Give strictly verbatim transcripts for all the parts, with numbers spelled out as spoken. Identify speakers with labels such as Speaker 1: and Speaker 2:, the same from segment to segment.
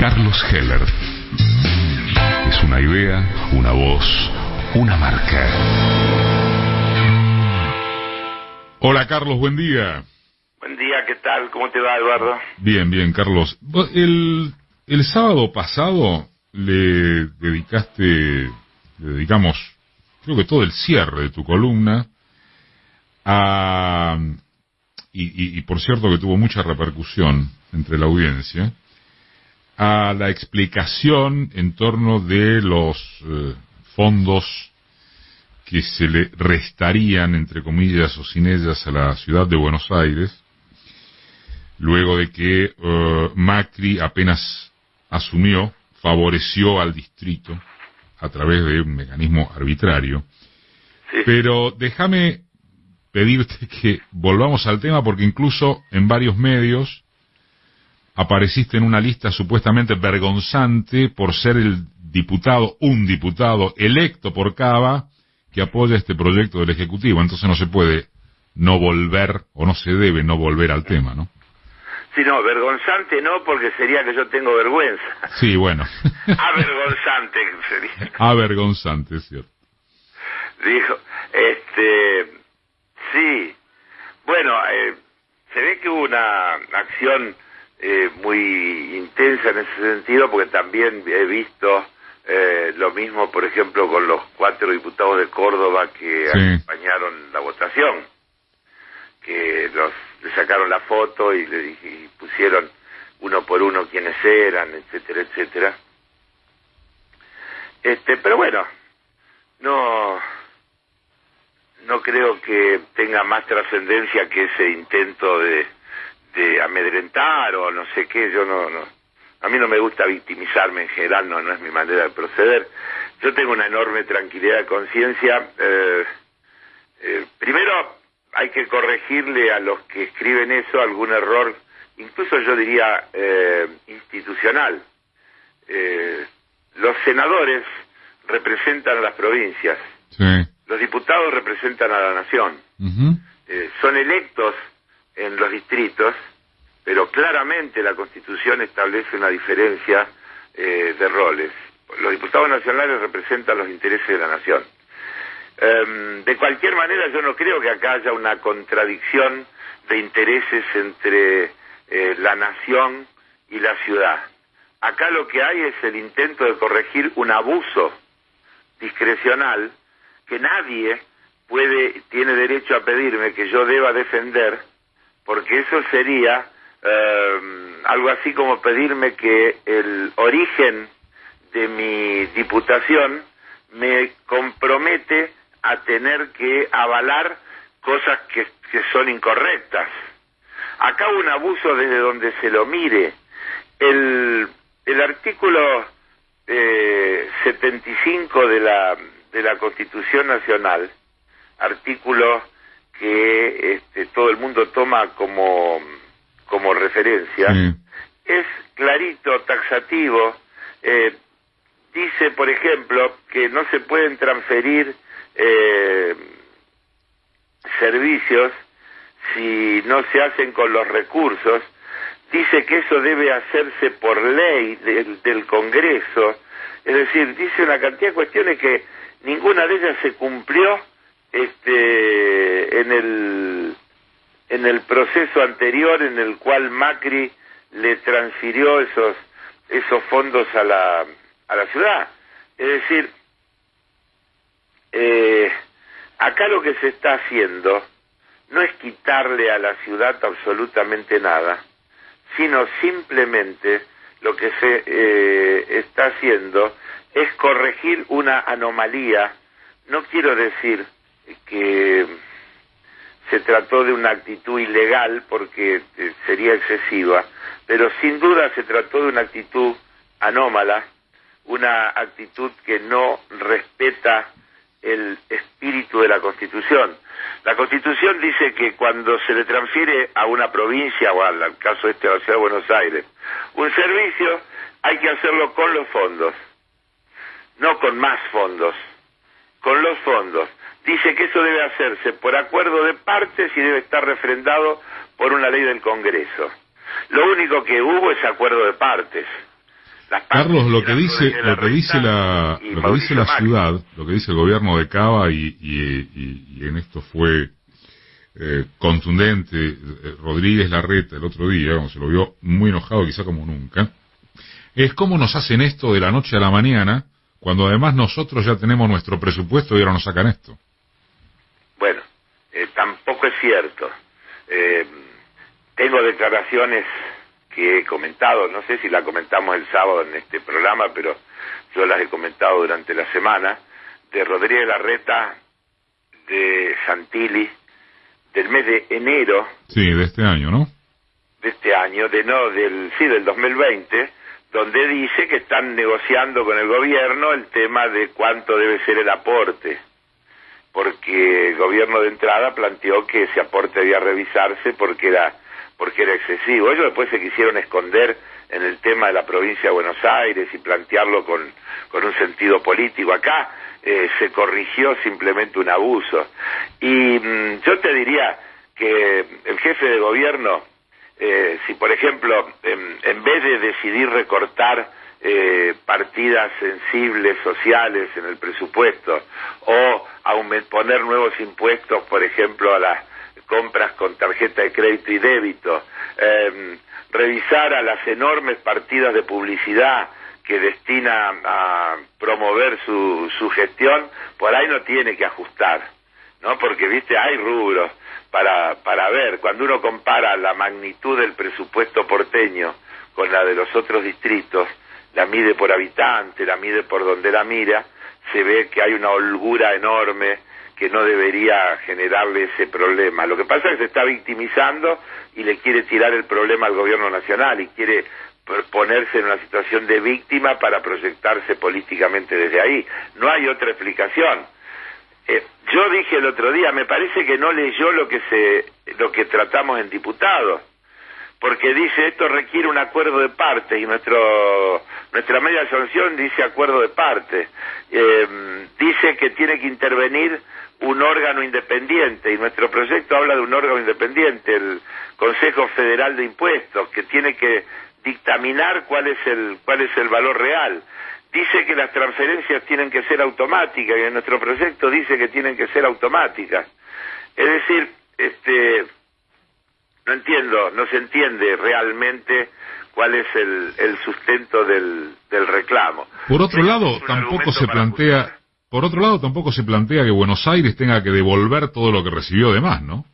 Speaker 1: Carlos Heller. Es una idea, una voz, una marca. Hola Carlos, buen día.
Speaker 2: Buen día, ¿qué tal? ¿Cómo te va, Eduardo?
Speaker 1: Bien, bien, Carlos. El, el sábado pasado le dedicaste, le dedicamos, creo que todo el cierre de tu columna a... Y, y, y por cierto que tuvo mucha repercusión entre la audiencia, a la explicación en torno de los eh, fondos que se le restarían, entre comillas o sin ellas, a la ciudad de Buenos Aires, luego de que uh, Macri apenas asumió, favoreció al distrito a través de un mecanismo arbitrario. Sí. Pero déjame pedirte que volvamos al tema, porque incluso en varios medios apareciste en una lista supuestamente vergonzante por ser el diputado, un diputado electo por Cava que apoya este proyecto del Ejecutivo. Entonces no se puede no volver, o no se debe no volver al tema, ¿no?
Speaker 2: Sí, no, vergonzante no, porque sería que yo tengo vergüenza.
Speaker 1: Sí, bueno.
Speaker 2: Avergonzante sería.
Speaker 1: Avergonzante, es cierto.
Speaker 2: Dijo, este, sí, bueno, eh, se ve que hubo una acción eh, muy intensa en ese sentido, porque también he visto eh, lo mismo, por ejemplo, con los cuatro diputados de Córdoba que sí. acompañaron la votación, que los le sacaron la foto y le y pusieron uno por uno quiénes eran, etcétera, etcétera. Este, pero bueno, no no creo que tenga más trascendencia que ese intento de de amedrentar o no sé qué. Yo no no a mí no me gusta victimizarme en general, no no es mi manera de proceder. Yo tengo una enorme tranquilidad de conciencia. Eh, eh, primero hay que corregirle a los que escriben eso algún error, incluso yo diría eh, institucional. Eh, los senadores representan a las provincias, sí. Los diputados representan a la nación. Uh-huh. Eh, son electos en los distritos, pero claramente la Constitución establece una diferencia eh, de roles. Los diputados nacionales representan los intereses de la nación. Um, de cualquier manera, yo no creo que acá haya una contradicción de intereses entre eh, la nación y la ciudad. Acá lo que hay es el intento de corregir un abuso discrecional que nadie puede tiene derecho a pedirme que yo deba defender, porque eso sería um, algo así como pedirme que el origen de mi diputación me compromete a tener que avalar cosas que, que son incorrectas. Acá hubo un abuso desde donde se lo mire. El, el artículo eh, setenta y cinco de la, de la Constitución Nacional, artículo que este, todo el mundo toma como, como referencia, sí. Es clarito, taxativo, eh, dice, por ejemplo, que no se pueden transferir Eh, servicios si no se hacen con los recursos. Dice que eso debe hacerse por ley del, del Congreso. Es decir, dice una cantidad de cuestiones que ninguna de ellas se cumplió este en el en el proceso anterior en el cual Macri le transfirió esos esos fondos a la a la ciudad. Es decir, Eh, acá lo que se está haciendo no es quitarle a la ciudad absolutamente nada, sino simplemente lo que se eh, está haciendo es corregir una anomalía. No quiero decir que se trató de una actitud ilegal porque eh, sería excesiva, pero sin duda se trató de una actitud anómala, una actitud que no respeta el espíritu de la Constitución. La Constitución dice que cuando se le transfiere a una provincia, o al caso este a la Ciudad de Buenos Aires, un servicio, hay que hacerlo con los fondos, no con más fondos, con los fondos. Dice que eso debe hacerse por acuerdo de partes y debe estar refrendado por una ley del Congreso. Lo único que hubo es acuerdo de partes. las
Speaker 1: Carlos, lo que dice lo que dice la lo que dice la ciudad, lo que dice el gobierno de Cava y, y, y, y en esto fue eh, contundente eh, Rodríguez Larreta el otro día, como se lo vio muy enojado quizá como nunca, es cómo nos hacen esto de la noche a la mañana cuando además nosotros ya tenemos nuestro presupuesto y ahora nos sacan esto.
Speaker 2: Bueno, eh, tampoco es cierto. Eh, tengo declaraciones que he comentado, no sé si la comentamos el sábado en este programa, pero yo las he comentado durante la semana, de Rodríguez Larreta, de Santilli, del mes de enero.
Speaker 1: Sí, de este año, ¿no?
Speaker 2: De este año, de no, del, sí, del dos mil veinte, donde dice que están negociando con el gobierno el tema de cuánto debe ser el aporte, porque el gobierno de entrada planteó que ese aporte debía revisarse porque era porque era excesivo. Ellos después se quisieron esconder en el tema de la provincia de Buenos Aires y plantearlo con, con un sentido político. Acá eh, se corrigió simplemente un abuso. Y mmm, yo te diría que el jefe de gobierno, eh, si por ejemplo, en, en vez de decidir recortar eh, partidas sensibles, sociales en el presupuesto, o aument- poner nuevos impuestos, por ejemplo, a las compras con tarjeta de crédito y débito, eh, revisar a las enormes partidas de publicidad que destina a promover su, su gestión, por ahí no tiene que ajustar, ¿no? Porque, viste, hay rubros para, para ver, cuando uno compara la magnitud del presupuesto porteño con la de los otros distritos, la mide por habitante, la mide por donde la mira, se ve que hay una holgura enorme que no debería generarle ese problema. Lo que pasa es que se está victimizando y le quiere tirar el problema al gobierno nacional y quiere ponerse en una situación de víctima para proyectarse políticamente desde ahí. No hay otra explicación. Eh, yo dije el otro día, me parece que no leyó lo que se, lo que tratamos en diputados, porque dice esto requiere un acuerdo de parte y nuestro nuestra media sanción dice acuerdo de parte. Eh, dice que tiene que intervenir un órgano independiente y nuestro proyecto habla de un órgano independiente, el Consejo Federal de Impuestos, que tiene que dictaminar cuál es el cuál es el valor real. Dice que las transferencias tienen que ser automáticas y en nuestro proyecto dice que tienen que ser automáticas. Es decir, este no entiendo, no se entiende realmente cuál es el, el sustento del, del reclamo.
Speaker 1: Por otro
Speaker 2: sí,
Speaker 1: lado, tampoco se plantea, escuchar. por otro lado, tampoco se plantea que Buenos Aires tenga que devolver todo lo que recibió de más, ¿no?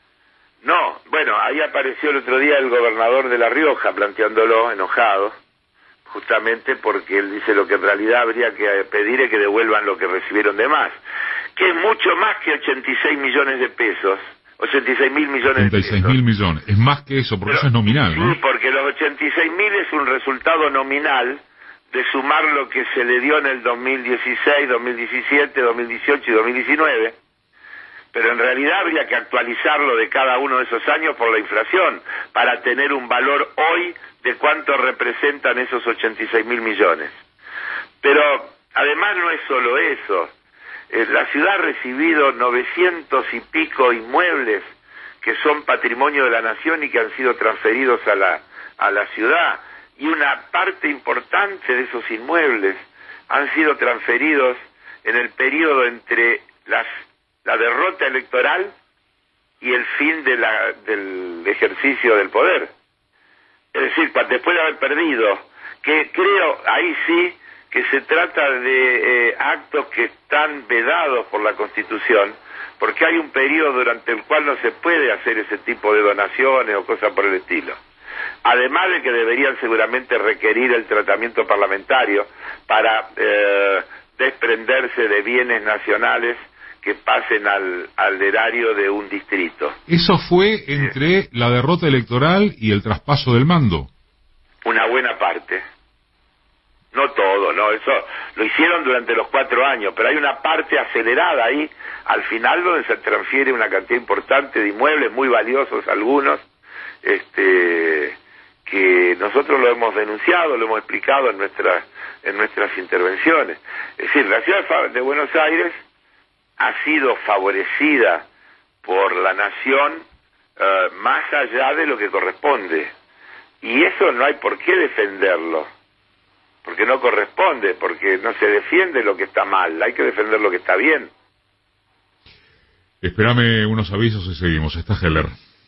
Speaker 2: No, bueno, ahí apareció el otro día el gobernador de La Rioja planteándolo enojado, justamente porque él dice lo que en realidad habría que pedir es que devuelvan lo que recibieron de más, que es mucho más que ochenta y seis millones de pesos. ochenta y seis mil millones
Speaker 1: ochenta y seis mil millones, es más que eso, porque
Speaker 2: Pero,
Speaker 1: eso es nominal, ¿no?
Speaker 2: Sí, porque los ochenta y seis mil es un resultado nominal de sumar lo que se le dio en el dos mil dieciséis, dos mil diecisiete, dos mil dieciocho y dos mil diecinueve, pero en realidad habría que actualizarlo de cada uno de esos años por la inflación, para tener un valor hoy de cuánto representan esos ochenta y seis mil millones. Pero además no es solo eso. La ciudad ha recibido novecientos y pico inmuebles que son patrimonio de la nación y que han sido transferidos a la, a la ciudad. Y una parte importante de esos inmuebles han sido transferidos en el periodo entre las, la derrota electoral y el fin de la, del ejercicio del poder. Es decir, después de haber perdido, que creo, ahí sí, que se trata de eh, actos que están vedados por la Constitución, porque hay un periodo durante el cual no se puede hacer ese tipo de donaciones o cosas por el estilo. Además de que deberían seguramente requerir el tratamiento parlamentario para eh, desprenderse de bienes nacionales que pasen al, al erario de un distrito.
Speaker 1: Eso fue entre sí. la derrota electoral y el traspaso del mando.
Speaker 2: Una buena parte. No todo, no, eso lo hicieron durante los cuatro años, pero hay una parte acelerada ahí, al final donde se transfiere una cantidad importante de inmuebles, muy valiosos algunos, este, que nosotros lo hemos denunciado, lo hemos explicado en nuestras en nuestras intervenciones. Es decir, la ciudad de Buenos Aires ha sido favorecida por la nación uh, más allá de lo que corresponde, y eso no hay por qué defenderlo. porque no corresponde, porque no se defiende lo que está mal, hay que defender lo que está bien.
Speaker 1: Espérame unos avisos y seguimos. Está Heller.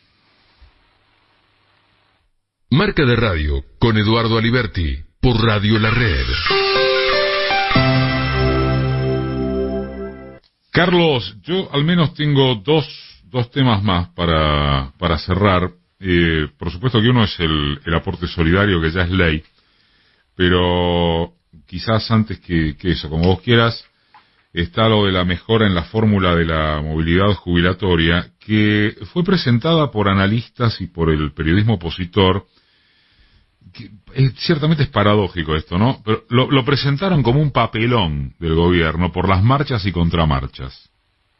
Speaker 3: Marca de Radio con Eduardo Aliberti por Radio La Red.
Speaker 1: Carlos, yo al menos tengo dos dos temas más para para cerrar. Eh, por supuesto que uno es el, el aporte solidario, que ya es ley, pero quizás antes que, que eso, como vos quieras, está lo de la mejora en la fórmula de la movilidad jubilatoria, que fue presentada por analistas y por el periodismo opositor. Que, eh, ciertamente es paradójico esto, ¿no? Pero lo, lo presentaron como un papelón del gobierno por las marchas y contramarchas.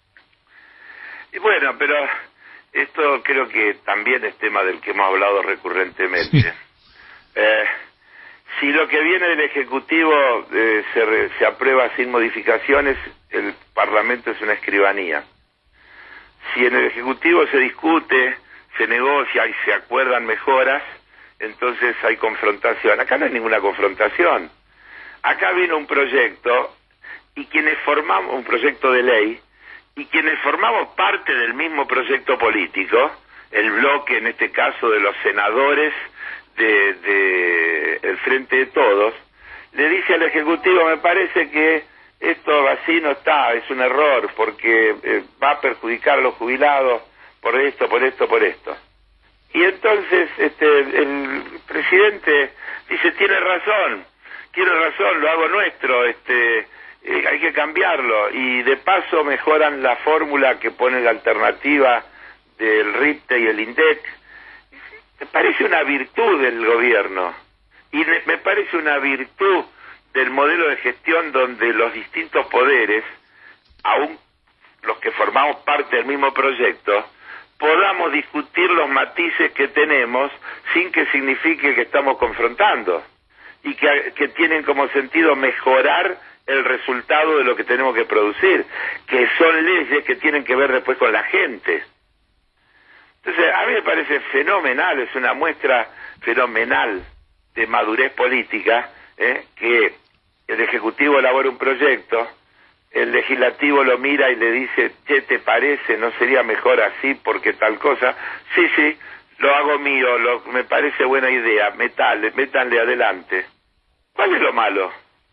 Speaker 2: Y bueno, pero esto creo que también es tema del que hemos hablado recurrentemente. Sí. Eh, si lo que viene del Ejecutivo eh, se, re, se aprueba sin modificaciones, el Parlamento es una escribanía. Si en el Ejecutivo se discute, se negocia y se acuerdan mejoras, entonces hay confrontación. Acá no hay ninguna confrontación. Acá vino un proyecto, y quienes formamos, un proyecto de ley, y quienes formamos parte del mismo proyecto político, el bloque, en este caso, de los senadores de, de el Frente de Todos, le dice al Ejecutivo, me parece que esto así no está, es un error, porque eh, va a perjudicar a los jubilados por esto, por esto, por esto. Y entonces este el presidente dice, tiene razón, tiene razón, lo hago nuestro, este eh, hay que cambiarlo, y de paso mejoran la fórmula que pone la alternativa del RIPTE y el INDEC. Me parece una virtud del gobierno, y me parece una virtud del modelo de gestión donde los distintos poderes, aún los que formamos parte del mismo proyecto, podamos discutir los matices que tenemos sin que signifique que estamos confrontando, y que, que tienen como sentido mejorar el resultado de lo que tenemos que producir, que son leyes que tienen que ver después con la gente. Entonces, a mí me parece fenomenal, es una muestra fenomenal de madurez política, ¿eh? que el Ejecutivo elabora un proyecto, el Legislativo lo mira y le dice, ¿qué te parece? ¿No sería mejor así porque tal cosa? Sí, sí, lo hago mío, lo, me parece buena idea, metale, métanle adelante. ¿Cuál es lo malo?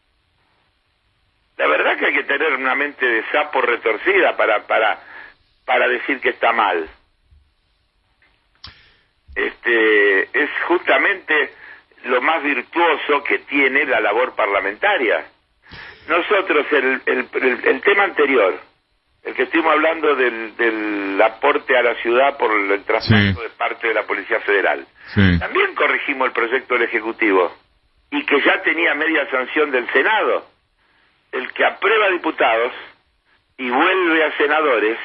Speaker 2: La verdad que hay que tener una mente de sapo retorcida para para para decir que está mal. Este es justamente lo más virtuoso que tiene la labor parlamentaria. Nosotros, el, el, el, el tema anterior, el que estuvimos hablando del, del aporte a la ciudad por el traspaso sí. de parte de la Policía Federal, sí. también corregimos el proyecto del Ejecutivo, y que ya tenía media sanción del Senado. El que aprueba diputados y vuelve a senadores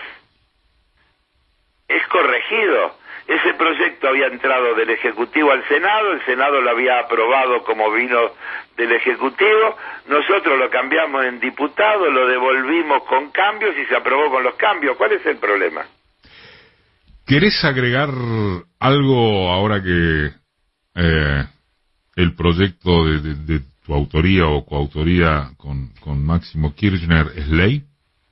Speaker 2: es corregido. Ese proyecto había entrado del Ejecutivo al Senado, el Senado lo había aprobado como vino del Ejecutivo, nosotros lo cambiamos en diputado, lo devolvimos con cambios y se aprobó con los cambios. ¿Cuál es el problema?
Speaker 1: ¿Querés agregar algo ahora que eh, el proyecto de, de, de tu autoría o coautoría con, con Máximo Kirchner es ley?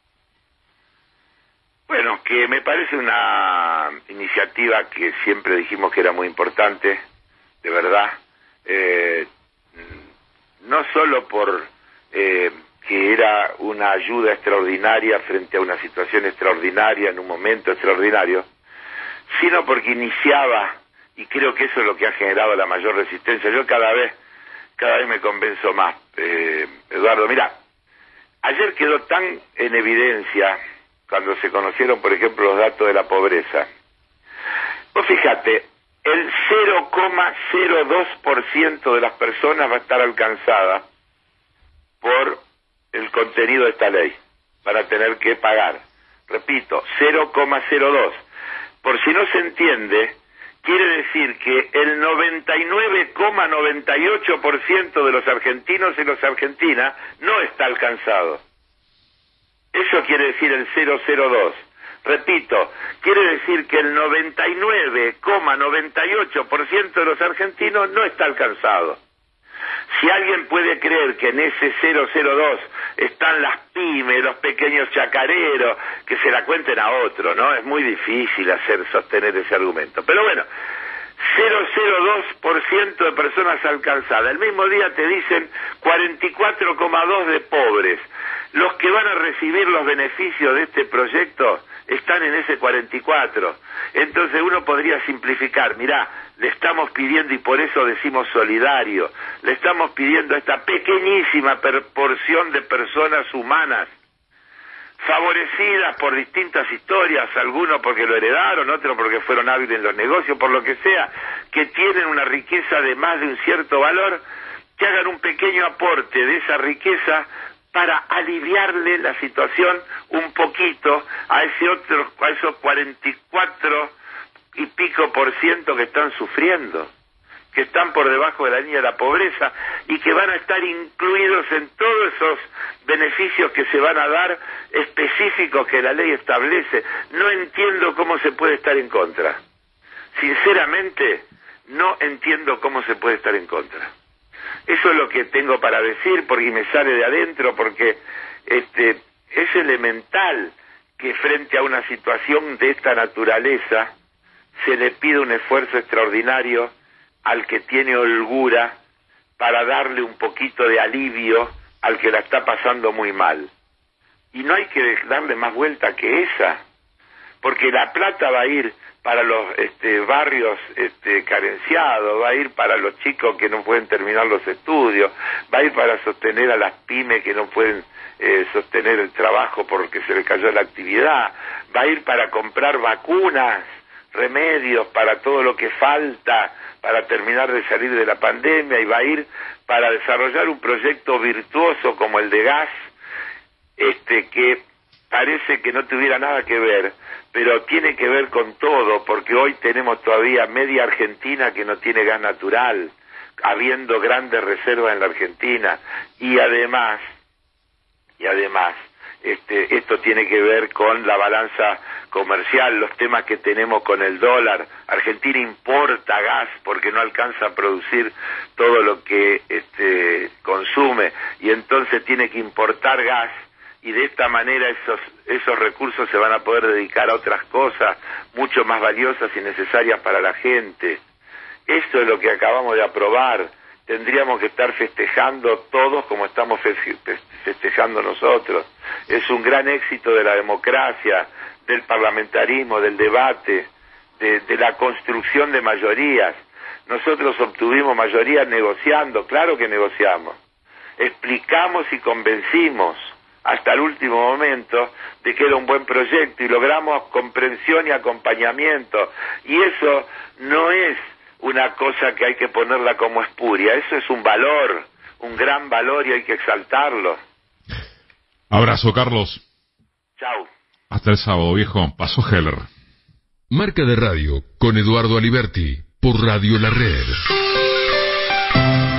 Speaker 2: Bueno, que me parece una iniciativa que siempre dijimos que era muy importante, de verdad, eh, no solo por eh, que era una ayuda extraordinaria frente a una situación extraordinaria en un momento extraordinario, sino porque iniciaba, y creo que eso es lo que ha generado la mayor resistencia. Yo cada vez, cada vez me convenzo más, eh, Eduardo. Mira, ayer quedó tan en evidencia cuando se conocieron, por ejemplo, los datos de la pobreza. Vos fíjate, el cero coma cero dos por ciento de las personas va a estar alcanzada por el contenido de esta ley, para tener que pagar. Repito, cero coma cero dos. Por si no se entiende, quiere decir que el noventa y nueve coma noventa y ocho por ciento de los argentinos y las argentinas no está alcanzado. Eso quiere decir el cero coma cero dos. Repito, quiere decir que el noventa y nueve coma noventa y ocho por ciento de los argentinos no está alcanzado. Si alguien puede creer que en ese cero cero dos están las pymes, los pequeños chacareros, que se la cuenten a otro, ¿no? Es muy difícil hacer sostener ese argumento. Pero bueno, cero cero dos por ciento de personas alcanzadas. El mismo día te dicen cuarenta y cuatro coma dos de pobres. Los que van a recibir los beneficios de este proyecto están en ese cuarenta y cuatro. Entonces uno podría simplificar, mirá, le estamos pidiendo, y por eso decimos solidario, le estamos pidiendo a esta pequeñísima porción de personas humanas, favorecidas por distintas historias, algunos porque lo heredaron, otros porque fueron hábiles en los negocios, por lo que sea, que tienen una riqueza de más de un cierto valor, que hagan un pequeño aporte de esa riqueza para aliviarle la situación un poquito a ese otro, a esos cuarenta y cuatro y pico por ciento que están sufriendo, que están por debajo de la línea de la pobreza y que van a estar incluidos en todos esos beneficios que se van a dar específicos que la ley establece. No entiendo cómo se puede estar en contra. Sinceramente, no entiendo cómo se puede estar en contra. Eso es lo que tengo para decir, porque me sale de adentro, porque este es elemental que frente a una situación de esta naturaleza se le pide un esfuerzo extraordinario al que tiene holgura para darle un poquito de alivio al que la está pasando muy mal. Y no hay que darle más vuelta que esa, porque la plata va a ir para los este, barrios este, carenciados, va a ir para los chicos que no pueden terminar los estudios, va a ir para sostener a las pymes que no pueden eh, sostener el trabajo porque se les cayó la actividad, va a ir para comprar vacunas, remedios, para todo lo que falta para terminar de salir de la pandemia, y va a ir para desarrollar un proyecto virtuoso como el de gas, este que parece que no tuviera nada que ver, pero tiene que ver con todo, porque hoy tenemos todavía media Argentina que no tiene gas natural, habiendo grandes reservas en la Argentina, y además, y además, este, esto tiene que ver con la balanza comercial, los temas que tenemos con el dólar. Argentina importa gas porque no alcanza a producir todo lo que este, consume, y entonces tiene que importar gas, y de esta manera esos esos recursos se van a poder dedicar a otras cosas mucho más valiosas y necesarias para la gente. Esto es lo que acabamos de aprobar. Tendríamos que estar festejando todos como estamos festejando nosotros. Es un gran éxito de la democracia, del parlamentarismo, del debate, de, de la construcción de mayorías. Nosotros obtuvimos mayorías negociando, claro que negociamos. Explicamos y convencimos hasta el último momento de que era un buen proyecto, y logramos comprensión y acompañamiento, y eso no es una cosa que hay que ponerla como espuria, eso es un valor, un gran valor, y hay que exaltarlo.
Speaker 1: Abrazo, Carlos.
Speaker 2: Chau.
Speaker 1: Hasta el sábado, viejo. Pasó Heller.
Speaker 3: Marca de Radio con Eduardo Aliberti por Radio La Red.